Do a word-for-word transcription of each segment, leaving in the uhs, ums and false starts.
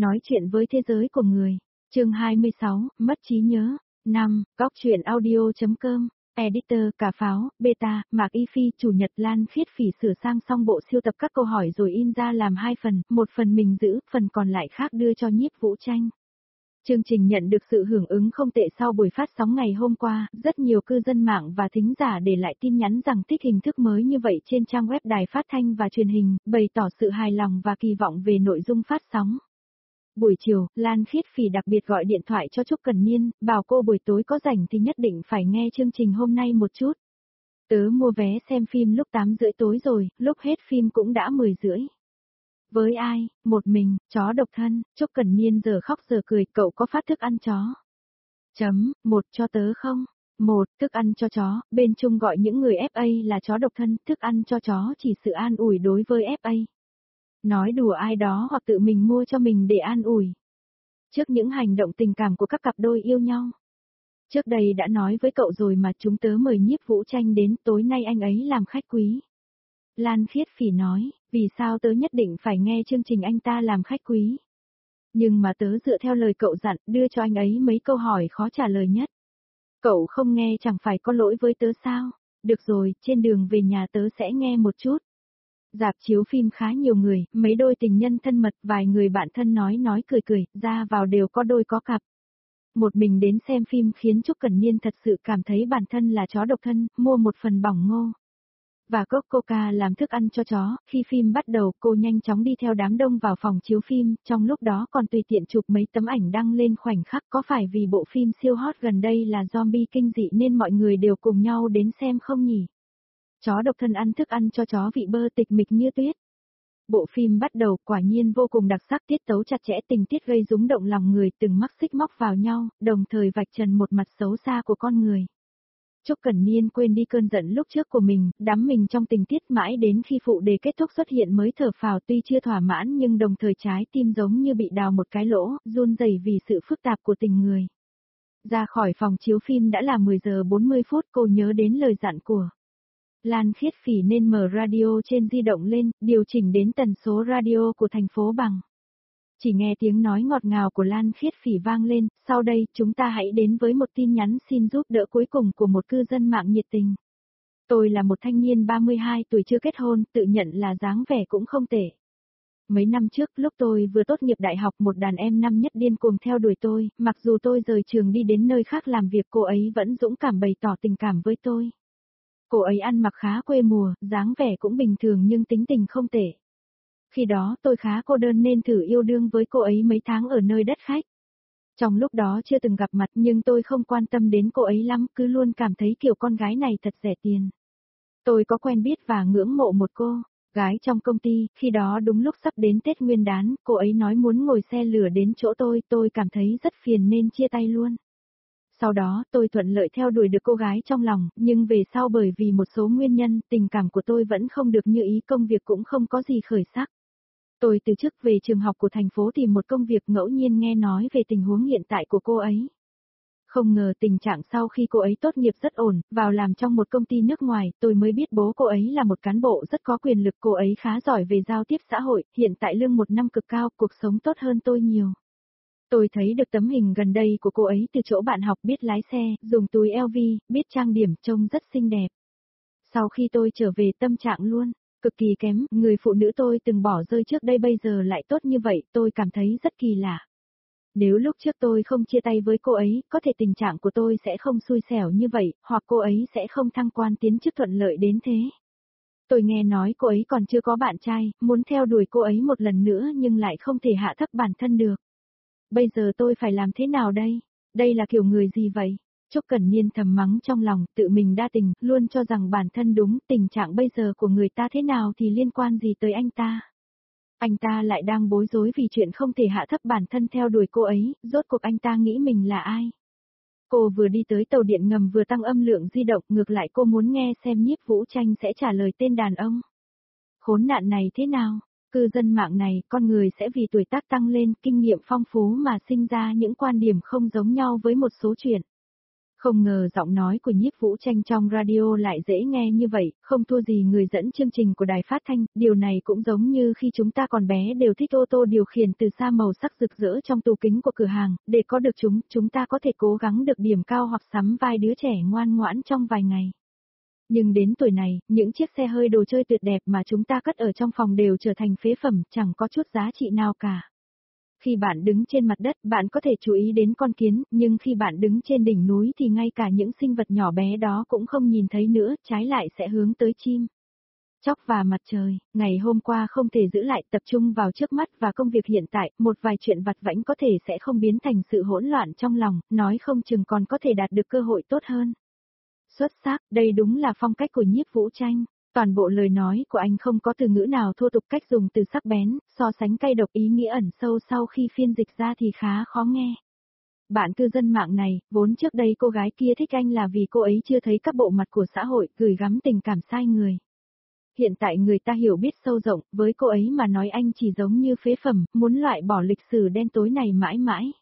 Nói chuyện với thế giới của người. Chương hai mươi sáu, mất trí nhớ. năm. Góc truyện audio.com. Editor, Cà Pháo, Beta, Mạc Y Phi, Chủ nhật Lan Khiết Phỉ sửa sang xong bộ siêu tập các câu hỏi rồi in ra làm hai phần, một phần mình giữ, phần còn lại khác đưa cho Nhiếp Vũ Tranh. Chương trình nhận được sự hưởng ứng không tệ sau buổi phát sóng ngày hôm qua, rất nhiều cư dân mạng và thính giả để lại tin nhắn rằng thích hình thức mới như vậy trên trang web đài phát thanh và truyền hình, bày tỏ sự hài lòng và kỳ vọng về nội dung phát sóng. Buổi chiều, Lan Khiết Phỉ đặc biệt gọi điện thoại cho Trúc Cần Niên, bảo cô buổi tối có rảnh thì nhất định phải nghe chương trình hôm nay một chút. Tớ mua vé xem phim lúc tám rưỡi tối rồi, lúc hết phim cũng đã mười rưỡi. Với ai? Một mình, chó độc thân. Trúc Cần Niên giờ khóc giờ cười, cậu có phát thức ăn chó? Chấm, một cho tớ không? Một, thức ăn cho chó, bên Trung gọi những người ép a là chó độc thân, thức ăn cho chó chỉ sự an ủi đối với ép a. Nói đùa ai đó hoặc tự mình mua cho mình để an ủi. Trước những hành động tình cảm của các cặp đôi yêu nhau. Trước đây đã nói với cậu rồi mà, chúng tớ mời Nhiếp Vũ Tranh đến, tối nay anh ấy làm khách quý. Lan Khiết Phỉ nói, vì sao tớ nhất định phải nghe chương trình anh ta làm khách quý? Nhưng mà tớ dựa theo lời cậu dặn, đưa cho anh ấy mấy câu hỏi khó trả lời nhất. Cậu không nghe chẳng phải có lỗi với tớ sao? Được rồi, trên đường về nhà tớ sẽ nghe một chút. Rạp chiếu phim khá nhiều người, mấy đôi tình nhân thân mật, vài người bạn thân nói nói cười cười, ra vào đều có đôi có cặp. Một mình đến xem phim khiến Trúc Cần Niên thật sự cảm thấy bản thân là chó độc thân, mua một phần bỏng ngô và cốc coca làm thức ăn cho chó. Khi phim bắt đầu, cô nhanh chóng đi theo đám đông vào phòng chiếu phim, trong lúc đó còn tùy tiện chụp mấy tấm ảnh đăng lên khoảnh khắc. Có phải vì bộ phim siêu hot gần đây là zombie kinh dị nên mọi người đều cùng nhau đến xem không nhỉ? Chó độc thân ăn thức ăn cho chó vị bơ tịch mịch như tuyết. Bộ phim bắt đầu quả nhiên vô cùng đặc sắc, tiết tấu chặt chẽ, tình tiết gây rúng động lòng người, từng mắc xích móc vào nhau, đồng thời vạch trần một mặt xấu xa của con người. Trúc Cần Niên quên đi cơn giận lúc trước của mình, đắm mình trong tình tiết mãi đến khi phụ đề kết thúc xuất hiện mới thở phào, tuy chưa thỏa mãn nhưng đồng thời trái tim giống như bị đào một cái lỗ, run rẩy vì sự phức tạp của tình người. Ra khỏi phòng chiếu phim đã là mười giờ bốn mươi phút, cô nhớ đến lời dặn của Lan Khiết Phỉ nên mở radio trên di động lên, điều chỉnh đến tần số radio của thành phố Bằng. Chỉ nghe tiếng nói ngọt ngào của Lan Khiết Phỉ vang lên, sau đây chúng ta hãy đến với một tin nhắn xin giúp đỡ cuối cùng của một cư dân mạng nhiệt tình. Tôi là một thanh niên ba mươi hai tuổi chưa kết hôn, tự nhận là dáng vẻ cũng không tệ. Mấy năm trước, lúc tôi vừa tốt nghiệp đại học, một đàn em năm nhất điên cuồng theo đuổi tôi, mặc dù tôi rời trường đi đến nơi khác làm việc, cô ấy vẫn dũng cảm bày tỏ tình cảm với tôi. Cô ấy ăn mặc khá quê mùa, dáng vẻ cũng bình thường nhưng tính tình không tệ. Khi đó tôi khá cô đơn nên thử yêu đương với cô ấy mấy tháng ở nơi đất khách. Trong lúc đó chưa từng gặp mặt nhưng tôi không quan tâm đến cô ấy lắm, cứ luôn cảm thấy kiểu con gái này thật rẻ tiền. Tôi có quen biết và ngưỡng mộ một cô gái trong công ty, khi đó đúng lúc sắp đến Tết Nguyên đán, cô ấy nói muốn ngồi xe lửa đến chỗ tôi, tôi cảm thấy rất phiền nên chia tay luôn. Sau đó, tôi thuận lợi theo đuổi được cô gái trong lòng, nhưng về sau bởi vì một số nguyên nhân, tình cảm của tôi vẫn không được như ý, công việc cũng không có gì khởi sắc. Tôi từ chức về trường học của thành phố tìm một công việc, ngẫu nhiên nghe nói về tình huống hiện tại của cô ấy. Không ngờ tình trạng sau khi cô ấy tốt nghiệp rất ổn, vào làm trong một công ty nước ngoài, tôi mới biết bố cô ấy là một cán bộ rất có quyền lực, cô ấy khá giỏi về giao tiếp xã hội, hiện tại lương một năm cực cao, cuộc sống tốt hơn tôi nhiều. Tôi thấy được tấm hình gần đây của cô ấy từ chỗ bạn học, biết lái xe, dùng túi eo vi, biết trang điểm, trông rất xinh đẹp. Sau khi tôi trở về tâm trạng luôn, cực kỳ kém, người phụ nữ tôi từng bỏ rơi trước đây bây giờ lại tốt như vậy, tôi cảm thấy rất kỳ lạ. Nếu lúc trước tôi không chia tay với cô ấy, có thể tình trạng của tôi sẽ không xui xẻo như vậy, hoặc cô ấy sẽ không thăng quan tiến chức thuận lợi đến thế. Tôi nghe nói cô ấy còn chưa có bạn trai, muốn theo đuổi cô ấy một lần nữa nhưng lại không thể hạ thấp bản thân được. Bây giờ tôi phải làm thế nào đây? Đây là kiểu người gì vậy? Trúc Cần Niên thầm mắng trong lòng, tự mình đa tình, luôn cho rằng bản thân đúng, tình trạng bây giờ của người ta thế nào thì liên quan gì tới anh ta. Anh ta lại đang bối rối vì chuyện không thể hạ thấp bản thân theo đuổi cô ấy, rốt cuộc anh ta nghĩ mình là ai? Cô vừa đi tới tàu điện ngầm vừa tăng âm lượng di động, ngược lại cô muốn nghe xem Nhiếp Vũ Tranh sẽ trả lời tên đàn ông. Khốn nạn này thế nào? Cư dân mạng này, con người sẽ vì tuổi tác tăng lên, kinh nghiệm phong phú mà sinh ra những quan điểm không giống nhau với một số chuyện. Không ngờ giọng nói của Nhiếp Vũ Tranh trong radio lại dễ nghe như vậy, không thua gì người dẫn chương trình của đài phát thanh, điều này cũng giống như khi chúng ta còn bé đều thích ô tô điều khiển từ xa màu sắc rực rỡ trong tủ kính của cửa hàng, để có được chúng, chúng ta có thể cố gắng được điểm cao hoặc sắm vai đứa trẻ ngoan ngoãn trong vài ngày. Nhưng đến tuổi này, những chiếc xe hơi đồ chơi tuyệt đẹp mà chúng ta cất ở trong phòng đều trở thành phế phẩm, chẳng có chút giá trị nào cả. Khi bạn đứng trên mặt đất, bạn có thể chú ý đến con kiến, nhưng khi bạn đứng trên đỉnh núi thì ngay cả những sinh vật nhỏ bé đó cũng không nhìn thấy nữa, trái lại sẽ hướng tới chim chóc và mặt trời. Ngày hôm qua không thể giữ lại, tập trung vào trước mắt và công việc hiện tại, một vài chuyện vặt vãnh có thể sẽ không biến thành sự hỗn loạn trong lòng, nói không chừng còn có thể đạt được cơ hội tốt hơn. Xuất sắc, đây đúng là phong cách của Nhiếp Vũ Tranh. Toàn bộ lời nói của anh không có từ ngữ nào thô tục, cách dùng từ sắc bén, so sánh cay độc, ý nghĩa ẩn sâu sau khi phiên dịch ra thì khá khó nghe. Bạn cư dân mạng này, vốn trước đây cô gái kia thích anh là vì cô ấy chưa thấy các bộ mặt của xã hội, gửi gắm tình cảm sai người. Hiện tại người ta hiểu biết sâu rộng, với cô ấy mà nói anh chỉ giống như phế phẩm, muốn loại bỏ lịch sử đen tối này mãi mãi.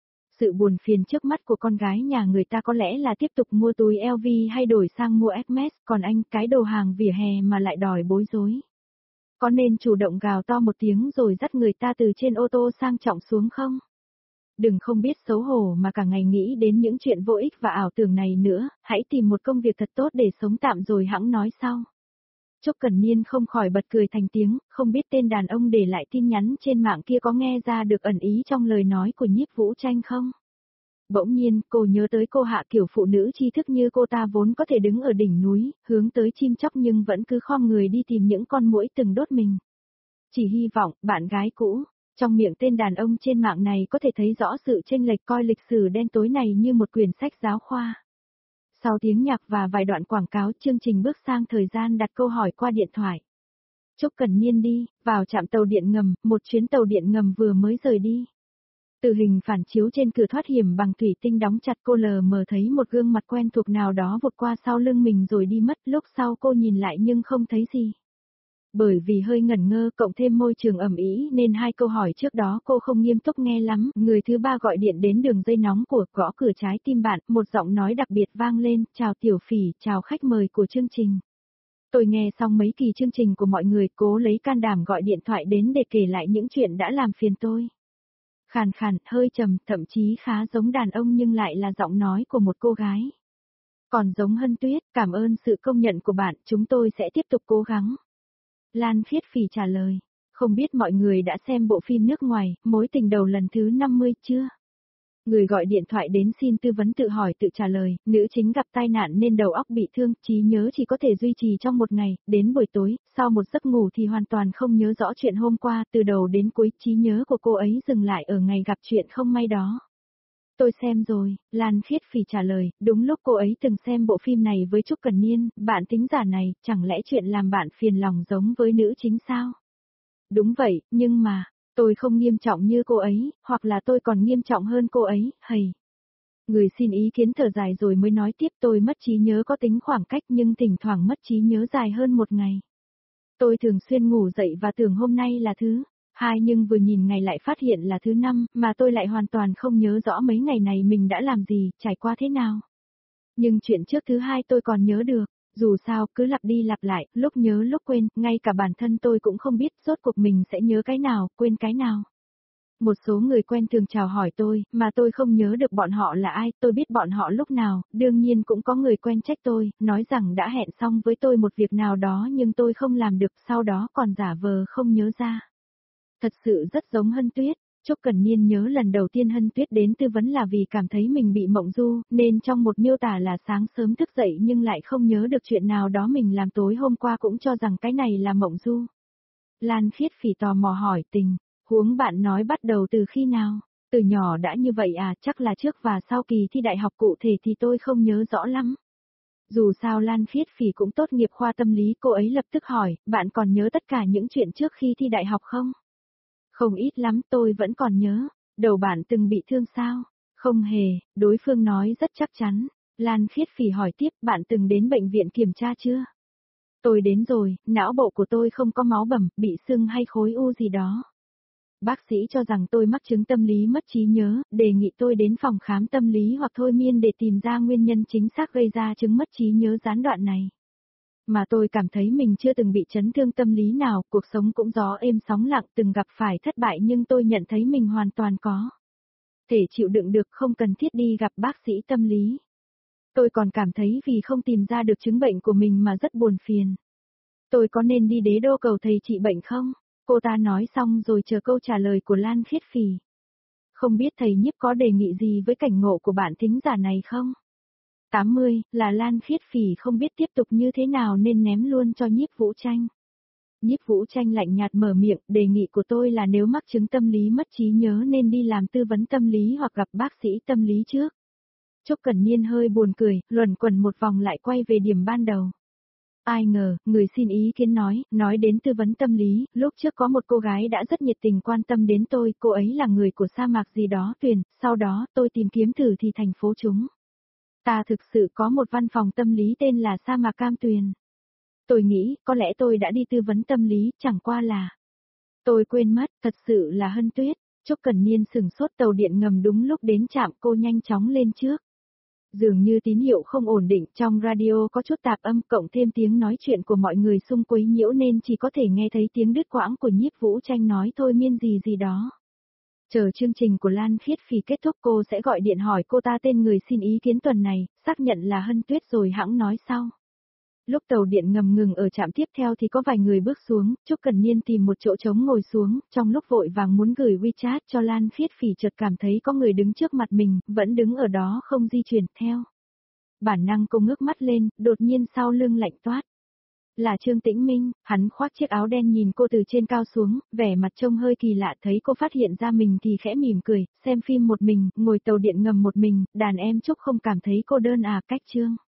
Sự buồn phiền trước mắt của con gái nhà người ta có lẽ là tiếp tục mua túi L V hay đổi sang mua Hermes, còn anh, cái đồ hàng vỉa hè mà lại đòi bối rối. Có nên chủ động gào to một tiếng rồi dắt người ta từ trên ô tô sang trọng xuống không? Đừng không biết xấu hổ mà cả ngày nghĩ đến những chuyện vô ích và ảo tưởng này nữa, hãy tìm một công việc thật tốt để sống tạm rồi hẵng nói sau. Trúc Cần Niên không khỏi bật cười thành tiếng, không biết tên đàn ông để lại tin nhắn trên mạng kia có nghe ra được ẩn ý trong lời nói của Nhiếp Vũ Tranh không? Bỗng nhiên, cô nhớ tới cô Hạ, kiểu phụ nữ tri thức như cô ta vốn có thể đứng ở đỉnh núi, hướng tới chim chóc nhưng vẫn cứ khom người đi tìm những con muỗi từng đốt mình. Chỉ hy vọng, bạn gái cũ, trong miệng tên đàn ông trên mạng này có thể thấy rõ sự chênh lệch, coi lịch sử đen tối này như một quyển sách giáo khoa. Sau tiếng nhạc và vài đoạn quảng cáo, chương trình bước sang thời gian đặt câu hỏi qua điện thoại. Trúc Cần Niên đi, vào trạm tàu điện ngầm, một chuyến tàu điện ngầm vừa mới rời đi. Từ hình phản chiếu trên cửa thoát hiểm bằng thủy tinh đóng chặt, cô lờ mờ thấy một gương mặt quen thuộc nào đó vụt qua sau lưng mình rồi đi mất, lúc sau cô nhìn lại nhưng không thấy gì. Bởi vì hơi ngẩn ngơ cộng thêm môi trường ẩm ý nên hai câu hỏi trước đó cô không nghiêm túc nghe lắm, người thứ ba gọi điện đến đường dây nóng của, gõ cửa trái tim bạn, một giọng nói đặc biệt vang lên, chào Tiểu Phỉ, chào khách mời của chương trình. Tôi nghe xong mấy kỳ chương trình của mọi người, cố lấy can đảm gọi điện thoại đến để kể lại những chuyện đã làm phiền tôi. Khàn khàn, hơi trầm, thậm chí khá giống đàn ông nhưng lại là giọng nói của một cô gái. Còn giống Hân Tuyết, cảm ơn sự công nhận của bạn, chúng tôi sẽ tiếp tục cố gắng. Lan Khiết Phỉ trả lời, không biết mọi người đã xem bộ phim nước ngoài, Mối tình đầu lần thứ năm mươi chưa? Người gọi điện thoại đến xin tư vấn tự hỏi tự trả lời, nữ chính gặp tai nạn nên đầu óc bị thương, trí nhớ chỉ có thể duy trì trong một ngày, đến buổi tối, sau một giấc ngủ thì hoàn toàn không nhớ rõ chuyện hôm qua, từ đầu đến cuối, trí nhớ của cô ấy dừng lại ở ngày gặp chuyện không may đó. Tôi xem rồi, Lan Khiết Phỉ trả lời, đúng lúc cô ấy từng xem bộ phim này với Trúc Cần Niên, bạn thính giả này, chẳng lẽ chuyện làm bạn phiền lòng giống với nữ chính sao? Đúng vậy, nhưng mà, tôi không nghiêm trọng như cô ấy, hoặc là tôi còn nghiêm trọng hơn cô ấy, hầy. Người xin ý kiến thở dài rồi mới nói tiếp, tôi mất trí nhớ có tính khoảng cách nhưng thỉnh thoảng mất trí nhớ dài hơn một ngày. Tôi thường xuyên ngủ dậy và tưởng hôm nay là thứ hai nhưng vừa nhìn ngày lại phát hiện là thứ năm, mà tôi lại hoàn toàn không nhớ rõ mấy ngày này mình đã làm gì, trải qua thế nào. Nhưng chuyện trước thứ hai tôi còn nhớ được, dù sao cứ lặp đi lặp lại, lúc nhớ lúc quên, ngay cả bản thân tôi cũng không biết rốt cuộc mình sẽ nhớ cái nào, quên cái nào. Một số người quen thường chào hỏi tôi, mà tôi không nhớ được bọn họ là ai, tôi biết bọn họ lúc nào, đương nhiên cũng có người quen trách tôi, nói rằng đã hẹn xong với tôi một việc nào đó nhưng tôi không làm được, sau đó còn giả vờ không nhớ ra. Thật sự rất giống Hân Tuyết. Trúc Cần Niên nhớ lần đầu tiên Hân Tuyết đến tư vấn là vì cảm thấy mình bị mộng du, nên trong một miêu tả là sáng sớm thức dậy nhưng lại không nhớ được chuyện nào đó mình làm tối hôm qua cũng cho rằng cái này là mộng du. Lan Khiết Phỉ tò mò hỏi tình, huống bạn nói bắt đầu từ khi nào? Từ nhỏ đã như vậy à, chắc là trước và sau kỳ thi đại học, cụ thể thì tôi không nhớ rõ lắm. Dù sao Lan Khiết Phỉ cũng tốt nghiệp khoa tâm lý, cô ấy lập tức hỏi, bạn còn nhớ tất cả những chuyện trước khi thi đại học không? Không ít lắm, tôi vẫn còn nhớ. Đầu bạn từng bị thương sao? Không hề, đối phương nói rất chắc chắn. Lan Khiết Phỉ hỏi tiếp, bạn từng đến bệnh viện kiểm tra chưa? Tôi đến rồi, não bộ của tôi không có máu bầm, bị sưng hay khối u gì đó. Bác sĩ cho rằng tôi mắc chứng tâm lý mất trí nhớ, đề nghị tôi đến phòng khám tâm lý hoặc thôi miên để tìm ra nguyên nhân chính xác gây ra chứng mất trí nhớ gián đoạn này. Mà tôi cảm thấy mình chưa từng bị chấn thương tâm lý nào, cuộc sống cũng gió êm sóng lặng, từng gặp phải thất bại nhưng tôi nhận thấy mình hoàn toàn có thể chịu đựng được, không cần thiết đi gặp bác sĩ tâm lý. Tôi còn cảm thấy vì không tìm ra được chứng bệnh của mình mà rất buồn phiền. Tôi có nên đi Đế Đô cầu thầy trị bệnh không? Cô ta nói xong rồi chờ câu trả lời của Lan Khiết Phỉ. Không biết thầy Nhiếp có đề nghị gì với cảnh ngộ của bạn thính giả này không? tám mươi, là Lan Khiết Phỉ không biết tiếp tục như thế nào nên ném luôn cho Nhiếp Vũ Tranh. Nhiếp Vũ Tranh lạnh nhạt mở miệng, đề nghị của tôi là nếu mắc chứng tâm lý mất trí nhớ nên đi làm tư vấn tâm lý hoặc gặp bác sĩ tâm lý trước. Trúc Cẩn Niên hơi buồn cười, luẩn quẩn một vòng lại quay về điểm ban đầu. Ai ngờ, người xin ý kiến nói, nói đến tư vấn tâm lý, lúc trước có một cô gái đã rất nhiệt tình quan tâm đến tôi, cô ấy là người của sa mạc gì đó Tuyền, sau đó tôi tìm kiếm thử thì thành phố chúng. Ta thực sự có một văn phòng tâm lý tên là Sa mạc Cam Tuyền. Tôi nghĩ, có lẽ tôi đã đi tư vấn tâm lý, chẳng qua là tôi quên mất, thật sự là Hân Tuyết. Trúc Cẩn Niên sửng sốt, tàu điện ngầm đúng lúc đến trạm, cô nhanh chóng lên trước. Dường như tín hiệu không ổn định, trong radio có chút tạp âm cộng thêm tiếng nói chuyện của mọi người xung quấy nhiễu nên chỉ có thể nghe thấy tiếng đứt quãng của Nhiếp Vũ Tranh nói thôi miên gì gì đó. Chờ chương trình của Lan Khiết Phỉ kết thúc cô sẽ gọi điện hỏi cô ta tên người xin ý kiến tuần này, xác nhận là Hân Tuyết rồi hẵng nói sau. Lúc tàu điện ngầm ngừng ở trạm tiếp theo thì có vài người bước xuống, Trúc Cẩn Niên tìm một chỗ trống ngồi xuống, trong lúc vội vàng muốn gửi WeChat cho Lan Khiết Phỉ chợt cảm thấy có người đứng trước mặt mình, vẫn đứng ở đó không di chuyển theo. Bản năng cô ngước mắt lên, đột nhiên sau lưng lạnh toát. Là Trương Tĩnh Minh, hắn khoác chiếc áo đen nhìn cô từ trên cao xuống, vẻ mặt trông hơi kỳ lạ, thấy cô phát hiện ra mình thì khẽ mỉm cười, xem phim một mình, ngồi tàu điện ngầm một mình, đàn em Trúc không cảm thấy cô đơn à, cách Trương.